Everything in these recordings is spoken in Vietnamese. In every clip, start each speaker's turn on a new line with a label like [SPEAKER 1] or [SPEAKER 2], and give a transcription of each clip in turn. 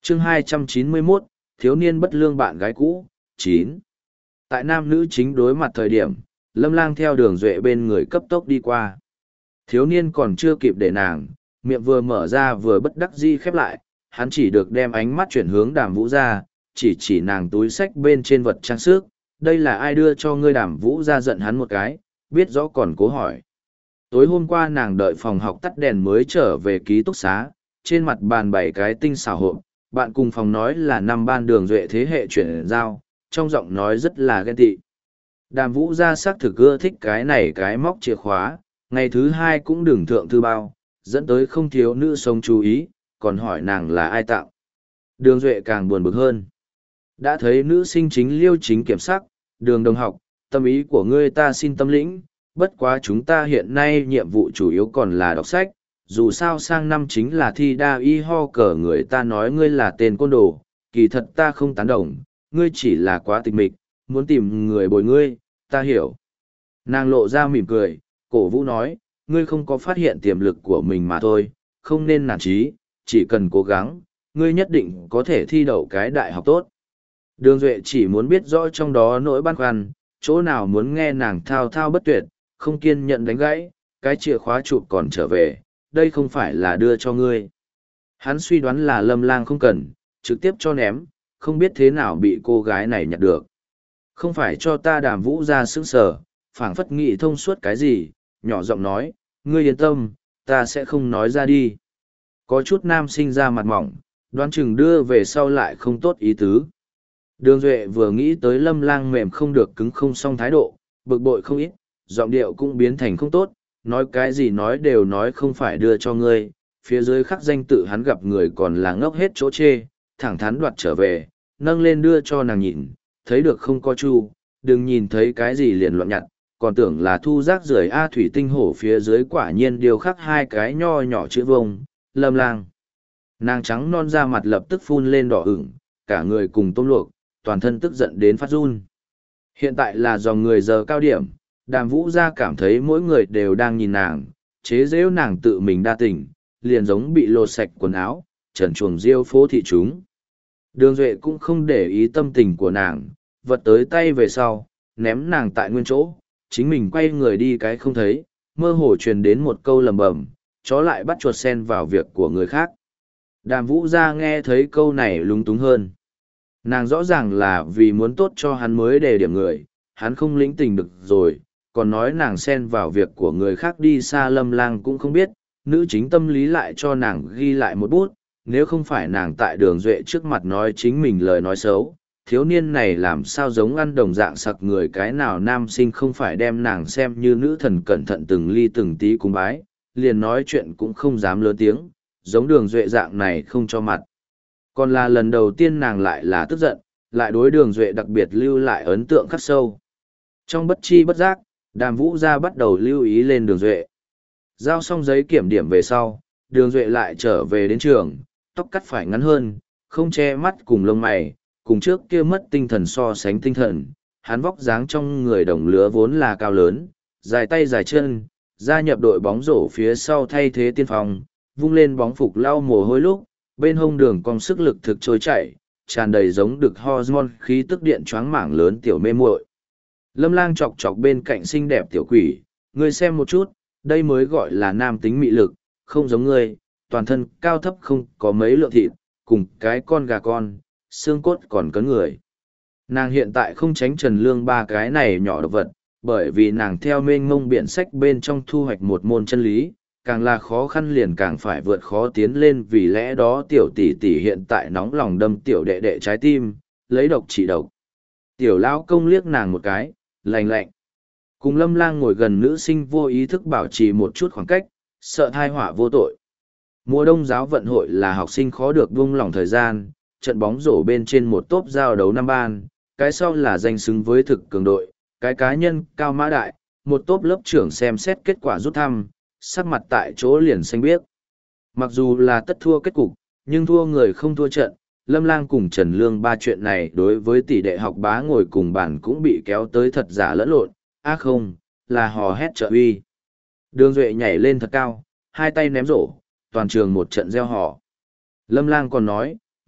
[SPEAKER 1] chương 291, thiếu niên bất lương bạn gái cũ, 9. Tại nam nữ chính đối mặt thời điểm, Lâm Lang theo Đường Duệ bên người cấp tốc đi qua. Thiếu niên còn chưa kịp để nàng, miệng vừa mở ra vừa bất đắc dĩ khép lại, hắn chỉ được đem ánh mắt chuyển hướng Đàm Vũ ra, chỉ nàng túi xách bên trên vật trang sức, đây là ai đưa cho ngươi? Đàm Vũ ra giận hắn một cái, biết rõ còn cố hỏi. Tối hôm qua nàng đợi phòng học tắt đèn mới trở về ký túc xá, trên mặt bàn bảy cái tinh xảo hộp, bạn cùng phòng nói là năm ban Đường Duệ thế hệ chuyển giao, trong giọng nói rất là ghen tị. Đàm Vũ ra xác thực ưa thích cái này cái móc chìa khóa, ngày thứ hai cũng đừng thượng thư bao, dẫn tới không thiếu nữ sống chú ý, còn hỏi nàng là ai tặng. Đường Duệ càng buồn bực hơn. Đã thấy nữ sinh chính liêu chính kiểm sắc, Đường đồng học, tâm ý của ngươi ta xin tâm lĩnh, bất quá chúng ta hiện nay nhiệm vụ chủ yếu còn là đọc sách, dù sao sang năm chính là thi đa y ho cờ, người ta nói ngươi là tên côn đồ, kỳ thật ta không tán đồng, ngươi chỉ là quá tịch mịch, muốn tìm người bồi ngươi, ta hiểu. Nàng lộ ra mỉm cười, cổ vũ nói, ngươi không có phát hiện tiềm lực của mình mà thôi, không nên nản chí, chỉ cần cố gắng, ngươi nhất định có thể thi đậu cái đại học tốt. Đường Duệ chỉ muốn biết rõ trong đó nỗi băn khoăn, chỗ nào muốn nghe nàng thao thao bất tuyệt, không kiên nhẫn đánh gãy, cái chìa khóa chụp còn trở về, đây không phải là đưa cho ngươi. Hắn suy đoán là Lâm Lang không cần, trực tiếp cho ném, không biết thế nào bị cô gái này nhặt được. Không phải cho ta. Đàm Vũ ra sững sờ, phảng phất nghĩ thông suốt cái gì, nhỏ giọng nói, ngươi yên tâm, ta sẽ không nói ra đi. Có chút nam sinh ra mặt mỏng, đoán chừng đưa về sau lại không tốt ý tứ. Đường Duệ vừa nghĩ tới Lâm Lang mềm không được cứng không xong thái độ, bực bội không ít, giọng điệu cũng biến thành không tốt, nói cái gì nói đều nói không phải đưa cho ngươi, phía dưới khắc danh tự hắn gặp người còn là ngốc hết chỗ chê, thẳng thắn đoạt trở về, nâng lên đưa cho nàng nhìn, thấy được không có chu, đừng nhìn thấy cái gì liền loạn nhặt, còn tưởng là thu rác rưởi A. Thủy tinh hổ phía dưới quả nhiên điều khắc hai cái nho nhỏ chữ vông, Lâm Lang. Nàng trắng non da mặt lập tức phun lên đỏ ửng, cả người cùng tôm luộc, toàn thân tức giận đến phát run. Hiện tại là dòng người giờ cao điểm, Đàm Vũ ra cảm thấy mỗi người đều đang nhìn nàng, chế giễu nàng tự mình đa tình, liền giống bị lột sạch quần áo, trần chuồng riêu phố thị chúng. Đường Duệ cũng không để ý tâm tình của nàng, vật tới tay về sau, ném nàng tại nguyên chỗ, chính mình quay người đi cái không thấy, mơ hồ truyền đến một câu lầm bầm, chó lại bắt chuột sen vào việc của người khác. Đàm Vũ ra nghe thấy câu này lúng túng hơn. Nàng rõ ràng là vì muốn tốt cho hắn mới đề điểm người, hắn không lĩnh tình được rồi, còn nói nàng xen vào việc của người khác đi xa. Lâm Lang cũng không biết, nữ chính tâm lý lại cho nàng ghi lại một bút, nếu không phải nàng tại Đường Duệ trước mặt nói chính mình lời nói xấu, thiếu niên này làm sao giống ăn đồng dạng sặc người, cái nào nam sinh không phải đem nàng xem như nữ thần cẩn thận từng ly từng tí cúng bái, liền nói chuyện cũng không dám lớn tiếng, giống Đường Duệ dạng này không cho mặt. Còn là lần đầu tiên nàng lại là tức giận, lại đối Đường Duệ đặc biệt lưu lại ấn tượng khắc sâu. Trong bất chi bất giác, Đàm Vũ ra bắt đầu lưu ý lên Đường Duệ. Giao xong giấy kiểm điểm về sau, Đường Duệ lại trở về đến trường, tóc cắt phải ngắn hơn, không che mắt cùng lông mày, cùng trước kia mất tinh thần so sánh tinh thần. Hắn vóc dáng trong người đồng lứa vốn là cao lớn, dài tay dài chân, gia nhập đội bóng rổ phía sau thay thế tiên phong, vung lên bóng phục lau mồ hôi lúc, bên hông đường cong sức lực thực trôi chảy, tràn đầy giống được hormone khí tức điện choáng mảng lớn tiểu mê muội. Lâm Lang chọc chọc bên cạnh xinh đẹp tiểu quỷ, ngươi xem một chút, đây mới gọi là nam tính mị lực, không giống ngươi, toàn thân cao thấp không có mấy lượng thịt, cùng cái con gà con, xương cốt còn cấn người. Nàng hiện tại không tránh Trần Lương ba cái này nhỏ độc vật, bởi vì nàng theo mênh mông biển sách bên trong thu hoạch một môn chân lý, càng là khó khăn liền càng phải vượt khó tiến lên, vì lẽ đó tiểu tỷ tỷ hiện tại nóng lòng đâm tiểu đệ đệ trái tim, lấy độc trị độc. Tiểu lão công liếc nàng một cái, lạnh lạnh. Cùng Lâm Lang ngồi gần nữ sinh vô ý thức bảo trì một chút khoảng cách, sợ thai họa vô tội. Mùa đông giáo vận hội là học sinh khó được buông lỏng thời gian, trận bóng rổ bên trên một tốp giao đấu năm ban, cái sau là danh xứng với thực cường đội, cái cá nhân cao mã đại, một tốp lớp trưởng xem xét kết quả rút thăm, sắc mặt tại chỗ liền xanh biếc. Mặc dù là tất thua kết cục, nhưng thua người không thua trận, Lâm Lang cùng Trần Lương ba chuyện này đối với tỷ đệ học bá ngồi cùng bàn cũng bị kéo tới thật giả lẫn lộn, không, là hò hét trợ uy. Đường Duệ nhảy lên thật cao, hai tay ném rổ, toàn trường một trận reo hò. Lâm Lang còn nói,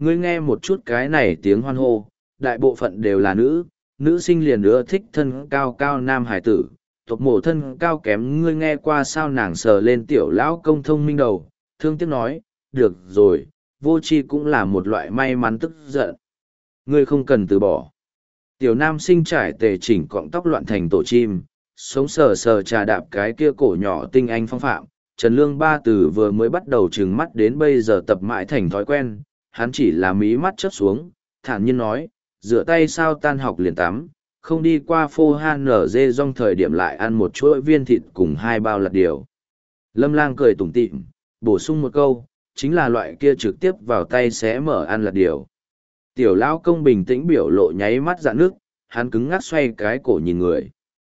[SPEAKER 1] Ngươi nghe một chút cái này tiếng hoan hô, đại bộ phận đều là nữ sinh liền ưa thích thân cao cao nam hải tử, tộc mổ thân cao kém ngươi nghe qua sao nàng sờ lên tiểu lão công thông minh đầu, thương tiếc nói, được rồi, vô tri cũng là một loại may mắn tức giận. Ngươi không cần từ bỏ. Tiểu nam sinh trải tề chỉnh cọng tóc loạn thành tổ chim, sống sờ sờ trà đạp cái kia cổ nhỏ tinh anh phong phạm. Trần Lương Ba từ vừa mới bắt đầu trừng mắt đến bây giờ tập mãi thành thói quen, hắn chỉ là mí mắt chớp xuống, thản nhiên nói, rửa tay sao tan học liền tắm, không đi qua phô han nở dê rong thời điểm lại ăn một chuỗi viên thịt cùng 2 bao lạt điều. Lâm Lang cười tủm tỉm, bổ sung một câu, chính là loại kia trực tiếp vào tay xé mở ăn lạt điều. Tiểu lão công bình tĩnh biểu lộ nháy mắt dạn nước, hắn cứng ngắc xoay cái cổ nhìn người.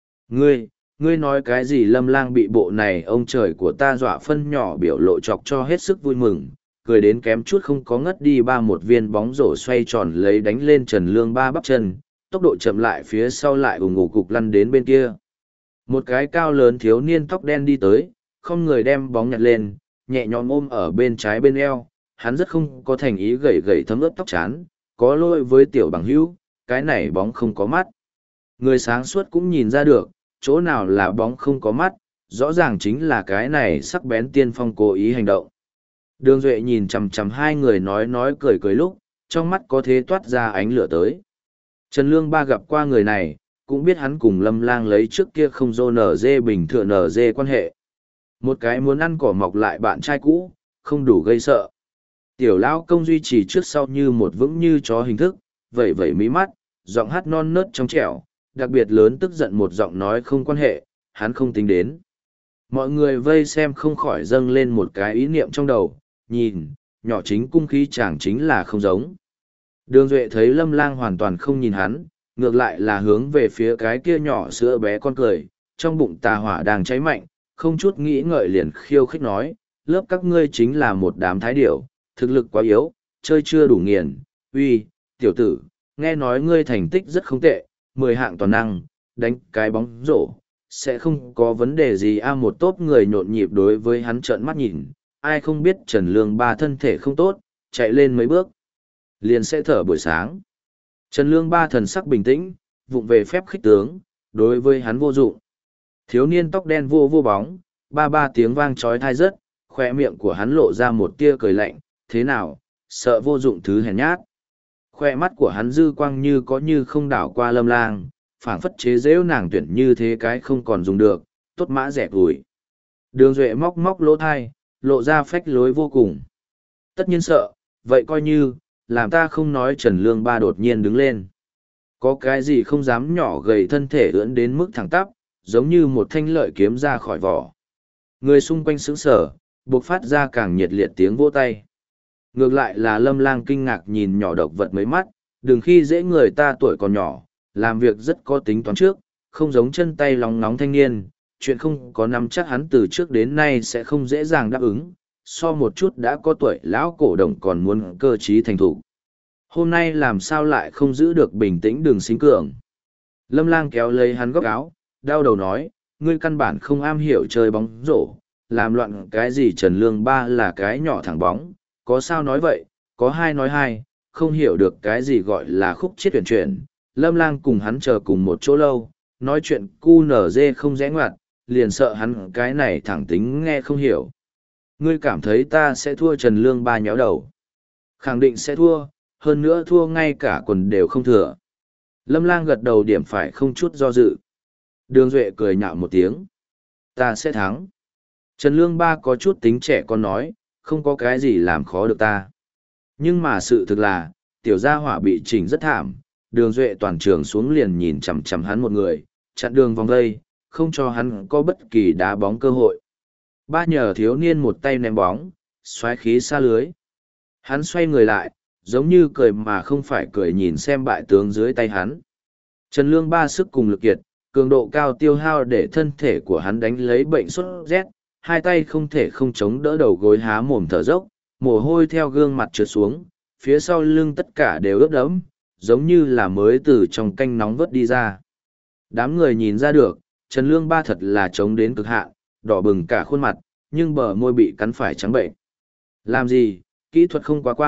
[SPEAKER 1] Ngươi nói cái gì? Lâm Lang bị bộ này ông trời của ta dọa phân nhỏ biểu lộ chọc cho hết sức vui mừng, cười đến kém chút không có ngất đi ba một viên bóng rổ xoay tròn lấy đánh lên Trần Lương Ba bắp chân, tốc độ chậm lại phía sau lại ủng ngủ cục lăn đến bên kia. Một cái cao lớn thiếu niên tóc đen đi tới, không người đem bóng nhặt lên, nhẹ nhõm ôm ở bên trái bên eo, hắn rất không có thành ý gẩy gẩy thấm ướt tóc chán, có lỗi với tiểu bằng hữu, cái này bóng không có mắt. Người sáng suốt cũng nhìn ra được, chỗ nào là bóng không có mắt, rõ ràng chính là cái này sắc bén tiên phong cố ý hành động. Đường Duệ nhìn chằm chằm hai người nói cười cười lúc, trong mắt có thế toát ra ánh lửa tới. Trần Lương Ba gặp qua người này, cũng biết hắn cùng Lâm Lang lấy trước kia không dô nở dê bình thường nở dê quan hệ. Một cái muốn ăn cỏ mọc lại bạn trai cũ, không đủ gây sợ. Tiểu lão công duy trì trước sau như một vững như chó hình thức, vẩy vẩy mí mắt, giọng hát non nớt trong trẻo, đặc biệt lớn tức giận một giọng nói không quan hệ, hắn không tính đến. Mọi người vây xem không khỏi dâng lên một cái ý niệm trong đầu, nhìn, nhỏ chính cung khí chàng chính là không giống. Đường Duệ thấy Lâm Lang hoàn toàn không nhìn hắn, ngược lại là hướng về phía cái kia nhỏ sữa bé con cười, trong bụng tà hỏa đang cháy mạnh, không chút nghĩ ngợi liền khiêu khích nói, lớp các ngươi chính là một đám thái điểu, thực lực quá yếu, chơi chưa đủ nghiền, uy, tiểu tử, nghe nói ngươi thành tích rất không tệ, 10 hạng toàn năng, đánh cái bóng rổ, sẽ không có vấn đề gì. Một tốp người nhộn nhịp đối với hắn trợn mắt nhìn, ai không biết Trần Lương Ba thân thể không tốt, chạy lên mấy bước, liền sẽ thở buổi sáng. Trần Lương Ba thần sắc bình tĩnh, vụng về phép khích tướng, đối với hắn vô dụng. Thiếu niên tóc đen vô bóng, ba tiếng vang chói tai rất, khoe miệng của hắn lộ ra một tia cười lạnh, thế nào, sợ vô dụng thứ hèn nhát. Khoe mắt của hắn dư quang như có như không đảo qua Lâm Lang, phảng phất chế giễu nàng tuyển như thế cái không còn dùng được, tốt mã rẻ gùi. Đường Duệ móc lỗ thai, lộ ra phách lối vô cùng. Tất nhiên sợ, vậy coi như, làm ta không nói. Trần Lương Ba đột nhiên đứng lên. Có cái gì không dám nhỏ gầy thân thể ưỡn đến mức thẳng tắp, giống như một thanh lợi kiếm ra khỏi vỏ. Người xung quanh sững sờ, buộc phát ra càng nhiệt liệt tiếng vỗ tay. Ngược lại là Lâm Lang kinh ngạc nhìn nhỏ độc vật mấy mắt, đừng khi dễ người ta tuổi còn nhỏ, làm việc rất có tính toán trước, không giống chân tay lóng nóng thanh niên, chuyện không có nắm chắc hắn từ trước đến nay sẽ không dễ dàng đáp ứng, so một chút đã có tuổi lão cổ đồng còn muốn cơ trí thành thủ. Hôm nay làm sao lại không giữ được bình tĩnh đường xính cường. Lâm Lang kéo lấy hắn góc áo, đau đầu nói, ngươi căn bản không am hiểu chơi bóng rổ, làm loạn cái gì. Trần Lương Ba là cái nhỏ thẳng bóng, có sao nói vậy, có hai nói hai, không hiểu được cái gì gọi là khúc chiết tuyển chuyển. Lâm Lang cùng hắn chờ cùng một chỗ lâu, nói chuyện cu nở dê không rẽ ngoặt, liền sợ hắn cái này thẳng tính nghe không hiểu. Ngươi cảm thấy ta sẽ thua? Trần Lương Ba nhéo đầu. Khẳng định sẽ thua, hơn nữa thua ngay cả quần đều không thừa. Lâm Lang gật đầu điểm phải không chút do dự. Đường Duệ cười nhạo một tiếng. Ta sẽ thắng. Trần Lương Ba có chút tính trẻ con nói, không có cái gì làm khó được ta. Nhưng mà sự thực là, tiểu gia hỏa bị chỉnh rất thảm, Đường Duệ toàn trường xuống liền nhìn chằm chằm hắn một người, chặn đường vòng dây, không cho hắn có bất kỳ đá bóng cơ hội. Ba nhờ thiếu niên một tay ném bóng, xoáy khí xa lưới. Hắn xoay người lại, giống như cười mà không phải cười nhìn xem bại tướng dưới tay hắn. Trần Lương Ba sức cùng lực kiệt, cường độ cao tiêu hao để thân thể của hắn đánh lấy bệnh sốt rét, hai tay không thể không chống đỡ đầu gối há mồm thở dốc, mồ hôi theo gương mặt trượt xuống, phía sau lưng tất cả đều ướt đẫm, giống như là mới từ trong canh nóng vớt đi ra. Đám người nhìn ra được, Trần Lương Ba thật là chống đến cực hạn, đỏ bừng cả khuôn mặt, nhưng bờ môi bị cắn phải trắng bệnh. Làm gì, kỹ thuật không quá quan,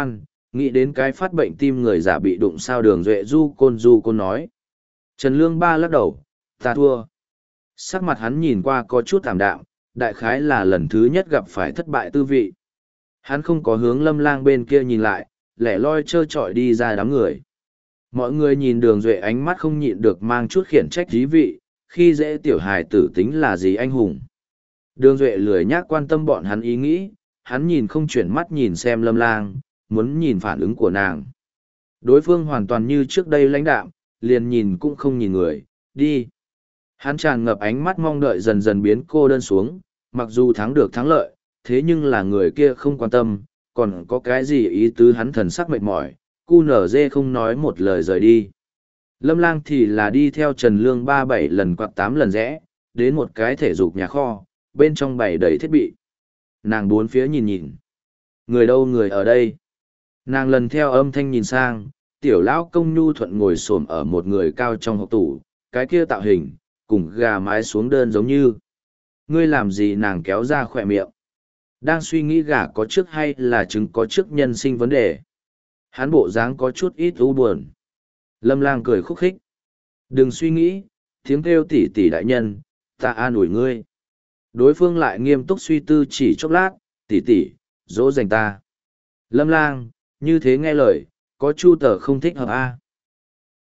[SPEAKER 1] Nghĩ đến cái phát bệnh tim người giả bị đụng sao Đường Duệ du côn nói. Trần Lương Ba lắc đầu, ta thua. Sắc mặt hắn nhìn qua có chút thảm đạm, đại khái là lần thứ nhất gặp phải thất bại tư vị. Hắn không có hướng Lâm Lang bên kia nhìn lại, lẻ loi trơ trọi đi ra đám người. Mọi người nhìn Đường Duệ ánh mắt không nhịn được mang chút khiển trách dí vị, khi dễ tiểu hài tử tính là gì anh hùng. Đường Duệ lười nhác quan tâm bọn hắn ý nghĩ, hắn nhìn không chuyển mắt nhìn xem Lâm Lang, muốn nhìn phản ứng của nàng. Đối phương hoàn toàn như trước đây lãnh đạm, liền nhìn cũng không nhìn người, đi. Hắn tràn ngập ánh mắt mong đợi dần dần biến cô đơn xuống, mặc dù thắng được thắng lợi, thế nhưng là người kia không quan tâm, còn có cái gì ý tứ hắn thần sắc mệt mỏi, cu nở dê không nói một lời rời đi. Lâm Lang thì là đi theo Trần Lương 37 lần quạt 8 lần rẽ, đến một cái thể dục nhà kho, bên trong bày đầy thiết bị. Nàng bốn phía nhìn nhìn. Người đâu người ở đây? Nàng lần theo âm thanh nhìn sang, tiểu lão công nhu thuận ngồi xổm ở một người cao trong hộp tủ, cái kia tạo hình, cùng gà mái xuống đơn giống như. Ngươi làm gì nàng kéo ra khỏe miệng? Đang suy nghĩ gà có trước hay là trứng có trước nhân sinh vấn đề. Hắn bộ dáng có chút ít u buồn. Lâm Lang cười khúc khích. Đừng suy nghĩ, tiếng kêu tỉ tỉ đại nhân, ta an ủi ngươi. Đối phương lại nghiêm túc suy tư chỉ chốc lát, tỉ tỉ, dỗ dành ta. Lâm Lang, như thế nghe lời, có chu tờ không thích hợp a.